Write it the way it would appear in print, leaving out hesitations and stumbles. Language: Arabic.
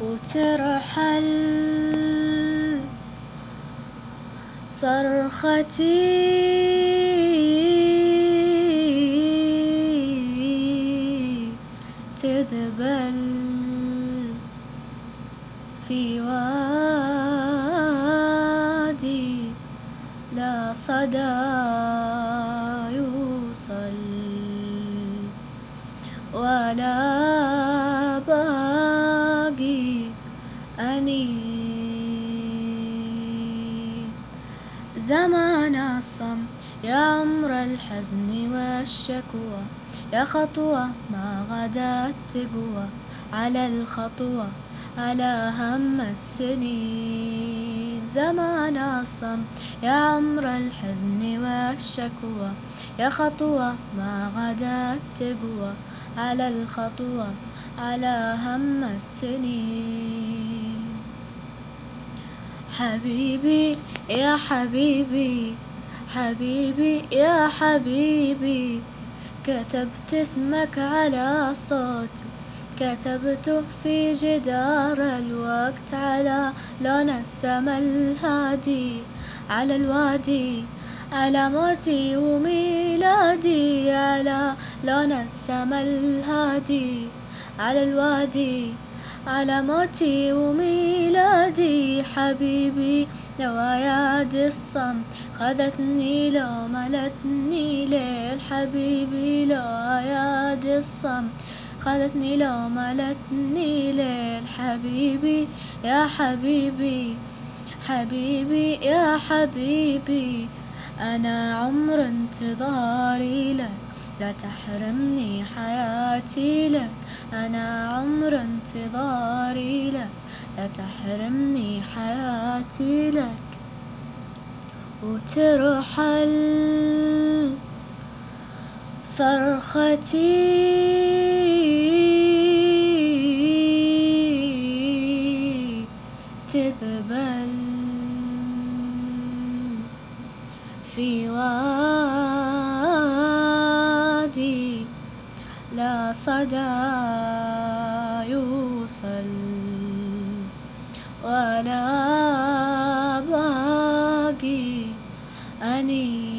وترحل صرختي تذبل في وادي لا صدى يوصل ولا باقي أنين. زمان الصمت يا عمر الحزن والشكوى، يا خطوة ما غدت تقوى على الخطوة على هم السنين. زمان الصمت يا عمر الحزن والشكوى، يا خطوة ما غدت تقوى على الخطوة على هم السنين. حبيبي يا حبيبي، حبيبي يا حبيبي، كتبت اسمك على صوتي، كتبته في جدار الوقت على لون السما الهادي، على الوادي على موتي وميلادي، على لون السما الهادي، على الوادي على موتي وميلادي. حبيبي لو أيادي الصمت خذتني لو ملتني ليل، حبيبي لو أيادي الصمت خذتني لو ملتني ليل. حبيبي يا حبيبي، حبيبي يا حبيبي، أنا عمر انتظاري لك، لا تحرمني حياتي لك. أنا عمر انتظاري لك، لا تحرمني حياتي لك. وترحل صرختي تذبل في وادي لا صدى يوصل ولا باقي أنين.